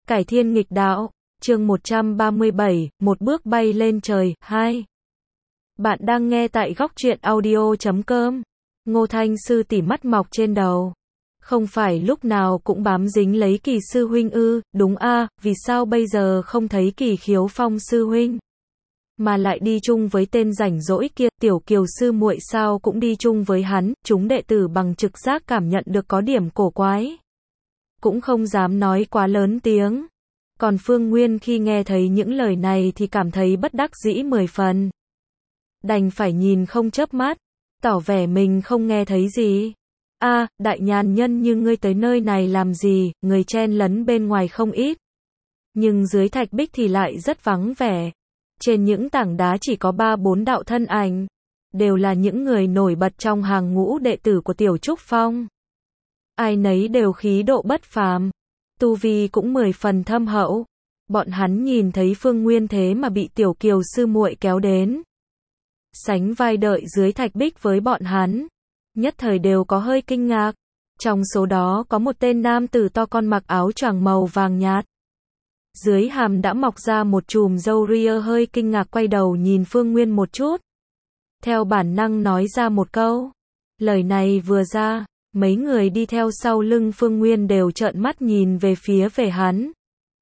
Cải thiên nghịch đạo, chương 137, một bước bay lên trời, 2. Bạn đang nghe tại góc truyện audio.com. Ngô Thanh sư tỷ mắt mọc trên đầu. Không phải lúc nào cũng bám dính lấy Kỳ sư huynh ư? Đúng a, vì sao bây giờ không thấy Kỳ Khiếu Phong sư huynh? Mà lại đi chung với tên rảnh rỗi kia, Tiểu Kiều sư muội sao cũng đi chung với hắn, chúng đệ tử bằng trực giác cảm nhận được có điểm cổ quái. Cũng không dám nói quá lớn tiếng. Còn Phương Nguyên khi nghe thấy những lời này thì cảm thấy bất đắc dĩ 10 phần. Đành phải nhìn không chớp mắt, tỏ vẻ mình không nghe thấy gì. A, đại nhàn nhân như ngươi tới nơi này làm gì, người chen lấn bên ngoài không ít. Nhưng dưới thạch bích thì lại rất vắng vẻ. Trên những tảng đá chỉ có 3-4 đạo thân ảnh. Đều là những người nổi bật trong hàng ngũ đệ tử của Tiểu Trúc Phong. Ai nấy đều khí độ bất phàm. Tu vi cũng 10 phần thâm hậu. Bọn hắn nhìn thấy Phương Nguyên thế mà bị Tiểu Kiều sư muội kéo đến. Sánh vai đợi dưới thạch bích với bọn hắn. Nhất thời đều có hơi kinh ngạc. Trong số đó có một tên nam tử to con mặc áo choàng màu vàng nhạt. Dưới hàm đã mọc ra một chùm râu ria, hơi kinh ngạc quay đầu nhìn Phương Nguyên một chút. Theo bản năng nói ra một câu. Lời này vừa ra, mấy người đi theo sau lưng Phương Nguyên đều trợn mắt nhìn về phía về hắn.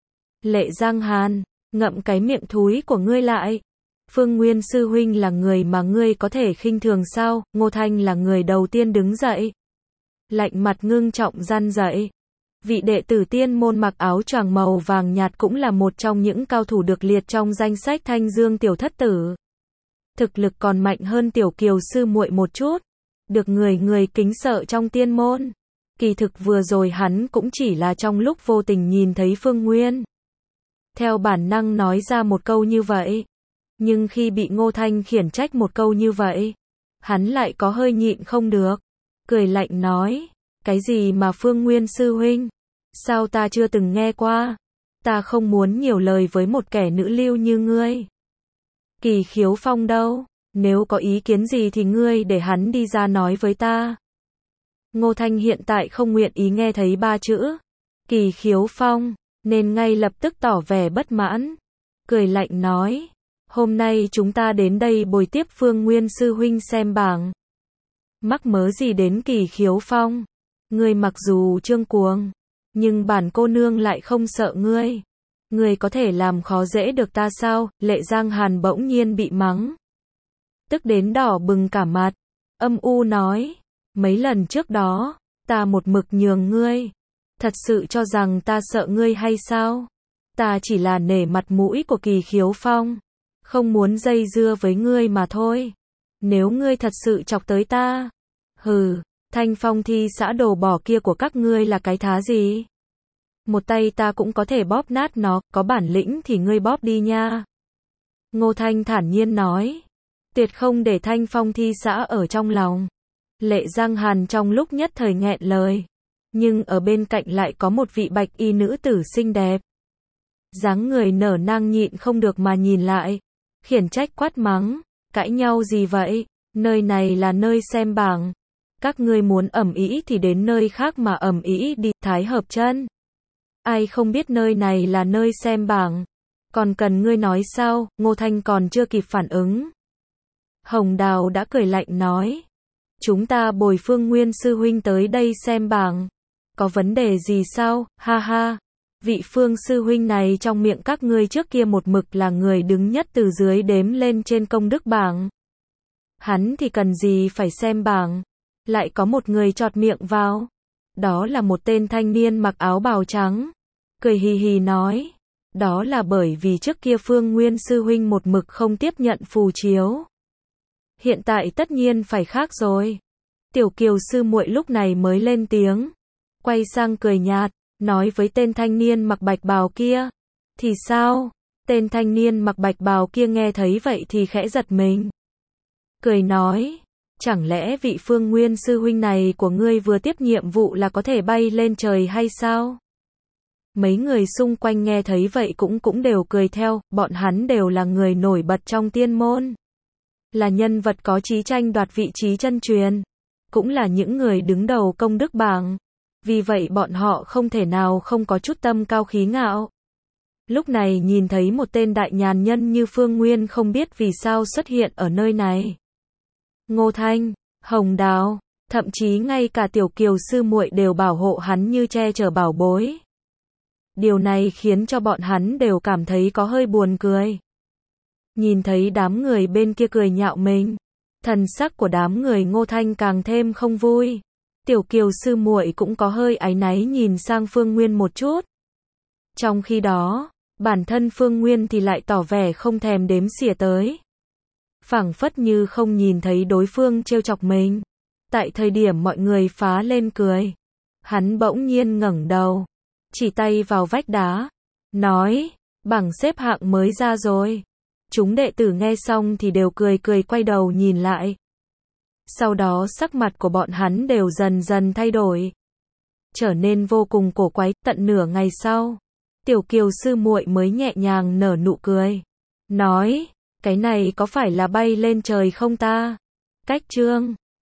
Lệ Giang Hàn, ngậm cái miệng thúi của ngươi lại. Phương Nguyên sư huynh là người mà ngươi có thể khinh thường sao? Ngô Thanh là người đầu tiên đứng dậy. Lạnh mặt ngưng trọng răn dậy. Vị đệ tử tiên môn mặc áo choàng màu vàng nhạt cũng là một trong những cao thủ được liệt trong danh sách Thanh Dương tiểu thất tử. Thực lực còn mạnh hơn Tiểu Kiều sư muội một chút. Được người kính sợ trong tiên môn. Kỳ thực vừa rồi hắn cũng chỉ là trong lúc vô tình nhìn thấy Phương Nguyên. Theo bản năng nói ra một câu như vậy. Nhưng khi bị Ngô Thanh khiển trách một câu như vậy, hắn lại có hơi nhịn không được. Cười lạnh nói, cái gì mà Phương Nguyên sư huynh? Sao ta chưa từng nghe qua? Ta không muốn nhiều lời với một kẻ nữ lưu như ngươi. Kỳ Khiếu Phong đâu? Nếu có ý kiến gì thì ngươi để hắn đi ra nói với ta. Ngô Thanh hiện tại không nguyện ý nghe thấy 3 chữ Kỳ Khiếu Phong, nên ngay lập tức tỏ vẻ bất mãn. Cười lạnh nói, hôm nay chúng ta đến đây bồi tiếp Phương Nguyên sư huynh xem bảng. Mắc mớ gì đến Kỳ Khiếu Phong? Ngươi mặc dù trương cuồng, nhưng bản cô nương lại không sợ ngươi. Ngươi có thể làm khó dễ được ta sao? Lệ Giang Hàn bỗng nhiên bị mắng. Tức đến đỏ bừng cả mặt, âm u nói, mấy lần trước đó, ta một mực nhường ngươi. Thật sự cho rằng ta sợ ngươi hay sao? Ta chỉ là nể mặt mũi của Kỳ Khiếu Phong, không muốn dây dưa với ngươi mà thôi. Nếu ngươi thật sự chọc tới ta, hừ, Thanh Phong thi xã đồ bỏ kia của các ngươi là cái thá gì? Một tay ta cũng có thể bóp nát nó, có bản lĩnh thì ngươi bóp đi nha. Ngô Thanh thản nhiên nói, tuyệt không để Thanh Phong thi xã ở trong lòng. Lệ Giang Hàn trong lúc nhất thời nghẹn lời, nhưng ở bên cạnh lại có một vị bạch y nữ tử xinh đẹp. Dáng người nở nang nhịn không được mà nhìn lại, khiển trách quát mắng, cãi nhau gì vậy? Nơi này là nơi xem bảng. Các ngươi muốn ầm ĩ thì đến nơi khác mà ầm ĩ đi, Thái Hợp Chân. Ai không biết nơi này là nơi xem bảng? Còn cần ngươi nói sao? Ngô Thanh còn chưa kịp phản ứng. Hồng Đào đã cười lạnh nói, chúng ta bồi Phương Nguyên sư huynh tới đây xem bảng. Có vấn đề gì sao? Ha ha. Vị Phương sư huynh này trong miệng các ngươi trước kia một mực là người đứng nhất từ dưới đếm lên trên công đức bảng. Hắn thì cần gì phải xem bảng? Lại có một người chọt miệng vào. Đó là một tên thanh niên mặc áo bào trắng. Cười hì hì nói, đó là bởi vì trước kia Phương Nguyên sư huynh một mực không tiếp nhận phù chiếu. Hiện tại tất nhiên phải khác rồi. Tiểu Kiều sư muội lúc này mới lên tiếng, quay sang cười nhạt, nói với tên thanh niên mặc bạch bào kia. Thì sao? Tên thanh niên mặc bạch bào kia nghe thấy vậy thì khẽ giật mình. Cười nói, chẳng lẽ vị Phương Nguyên sư huynh này của ngươi vừa tiếp nhiệm vụ là có thể bay lên trời hay sao? Mấy người xung quanh nghe thấy vậy cũng đều cười theo, bọn hắn đều là người nổi bật trong tiên môn. Là nhân vật có chí tranh đoạt vị trí chân truyền. Cũng là những người đứng đầu công đức bảng. Vì vậy bọn họ không thể nào không có chút tâm cao khí ngạo. Lúc này nhìn thấy một tên đại nhàn nhân như Phương Nguyên không biết vì sao xuất hiện ở nơi này. Ngô Thanh, Hồng Đào, thậm chí ngay cả Tiểu Kiều sư muội đều bảo hộ hắn như che chở bảo bối. Điều này khiến cho bọn hắn đều cảm thấy có hơi buồn cười. Nhìn thấy đám người bên kia cười nhạo mình, thần sắc của đám người Ngô Thanh càng thêm không vui. Tiểu Kiều sư muội cũng có hơi áy náy nhìn sang Phương Nguyên một chút. Trong khi đó, bản thân Phương Nguyên thì lại tỏ vẻ không thèm đếm xỉa tới. Phảng phất như không nhìn thấy đối phương trêu chọc mình. Tại thời điểm mọi người phá lên cười, hắn bỗng nhiên ngẩng đầu, chỉ tay vào vách đá, nói, bảng xếp hạng mới ra rồi. Chúng đệ tử nghe xong thì đều cười cười quay đầu nhìn lại. Sau đó sắc mặt của bọn hắn đều dần dần thay đổi, trở nên vô cùng cổ quái. Tận nửa ngày sau, Tiểu Kiều sư muội mới nhẹ nhàng nở nụ cười, nói, cái này có phải là bay lên trời không ta? Cách chương